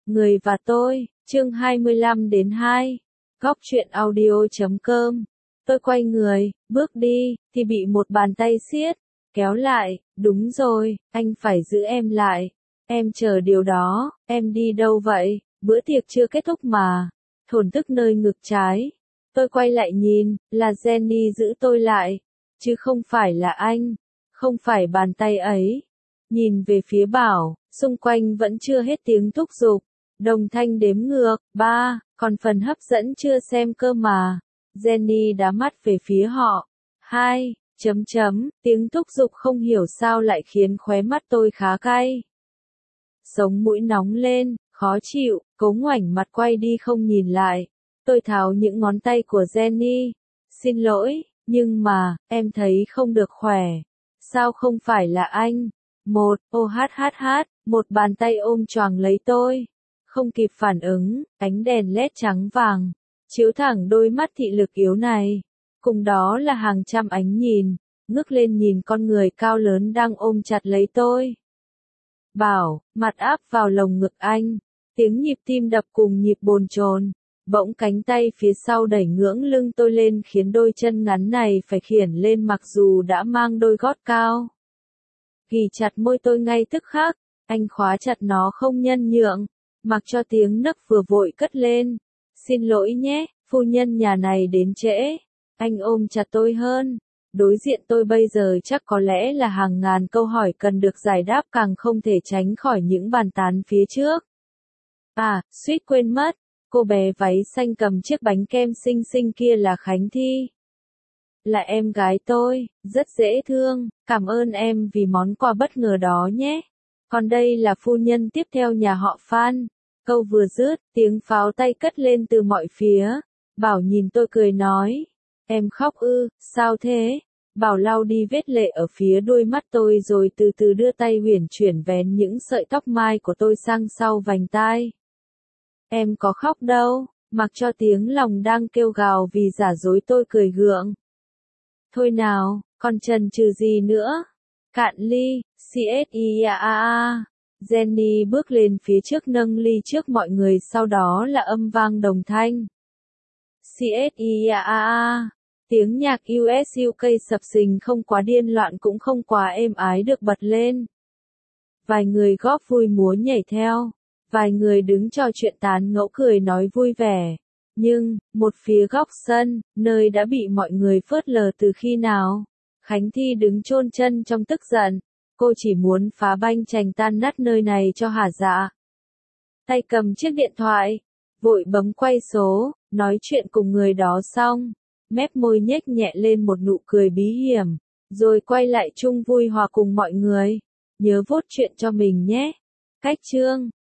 Người và tôi, chương 25 đến 2. Góc truyện audio.com. Tôi quay người, bước đi, thì bị một bàn tay siết, kéo lại, đúng rồi, anh phải giữ em lại. Em chờ điều đó, em đi đâu vậy, bữa tiệc chưa kết thúc mà. Thổn thức nơi ngực trái. Tôi quay lại nhìn, là Jenny giữ tôi lại, chứ không phải là anh, không phải bàn tay ấy. Nhìn về phía Bảo, xung quanh vẫn chưa hết tiếng thúc giục. Đồng thanh đếm ngược, 3, còn phần hấp dẫn chưa xem cơ mà. Jenny đá mắt về phía họ. 2, tiếng thúc giục không hiểu sao lại khiến khóe mắt tôi khá cay. Sống mũi nóng lên, khó chịu, cố ngoảnh mặt quay đi không nhìn lại. Tôi tháo những ngón tay của Jenny. Xin lỗi, nhưng mà, em thấy không được khỏe. Sao không phải là anh? Một bàn tay ôm choàng lấy tôi. Không kịp phản ứng, ánh đèn led trắng vàng chiếu thẳng đôi mắt thị lực yếu này. Cùng đó là hàng trăm ánh nhìn, ngước lên nhìn con người cao lớn đang ôm chặt lấy tôi. Bảo, mặt áp vào lồng ngực anh, tiếng nhịp tim đập cùng nhịp bồn chồn. Bỗng cánh tay phía sau đẩy ngưỡng lưng tôi lên khiến đôi chân ngắn này phải khiển lên mặc dù đã mang đôi gót cao. Ghì chặt môi tôi ngay tức khắc, anh khóa chặt nó không nhân nhượng, mặc cho tiếng nấc vừa vội cất lên. Xin lỗi nhé, phu nhân nhà này đến trễ. Anh ôm chặt tôi hơn. Đối diện tôi bây giờ chắc có lẽ là hàng ngàn câu hỏi cần được giải đáp, càng không thể tránh khỏi những bàn tán phía trước. À, suýt quên mất, cô bé váy xanh cầm chiếc bánh kem xinh xinh kia là Khánh Thi. Là em gái tôi, rất dễ thương, cảm ơn em vì món quà bất ngờ đó nhé. Còn đây là phu nhân tiếp theo nhà họ Phan. Câu vừa dứt, tiếng pháo tay cất lên từ mọi phía. Bảo nhìn tôi cười nói, em khóc ư, sao thế? Bảo lau đi vết lệ ở phía đôi mắt tôi rồi từ từ đưa tay uyển chuyển vén những sợi tóc mai của tôi sang sau vành tai. Em có khóc đâu, mặc cho tiếng lòng đang kêu gào vì giả dối tôi cười gượng. Thôi nào, còn chần chừ gì nữa? Cạn ly, CSIAA. Jenny bước lên phía trước nâng ly trước mọi người, sau đó là âm vang đồng thanh. CSIAA. Tiếng nhạc US UK sập sình không quá điên loạn cũng không quá êm ái được bật lên. Vài người góp vui múa nhảy theo. Vài người đứng trò chuyện tán ngẫu cười nói vui vẻ. Nhưng, một phía góc sân, nơi đã bị mọi người phớt lờ từ khi nào, Khánh Thi đứng chôn chân trong tức giận. Cô chỉ muốn phá banh chành tan nát nơi này cho hả dạ. Tay cầm chiếc điện thoại, vội bấm quay số, nói chuyện cùng người đó xong, mép môi nhếch nhẹ lên một nụ cười bí hiểm, rồi quay lại chung vui hòa cùng mọi người. Nhớ vote chuyện cho mình nhé. Cách chương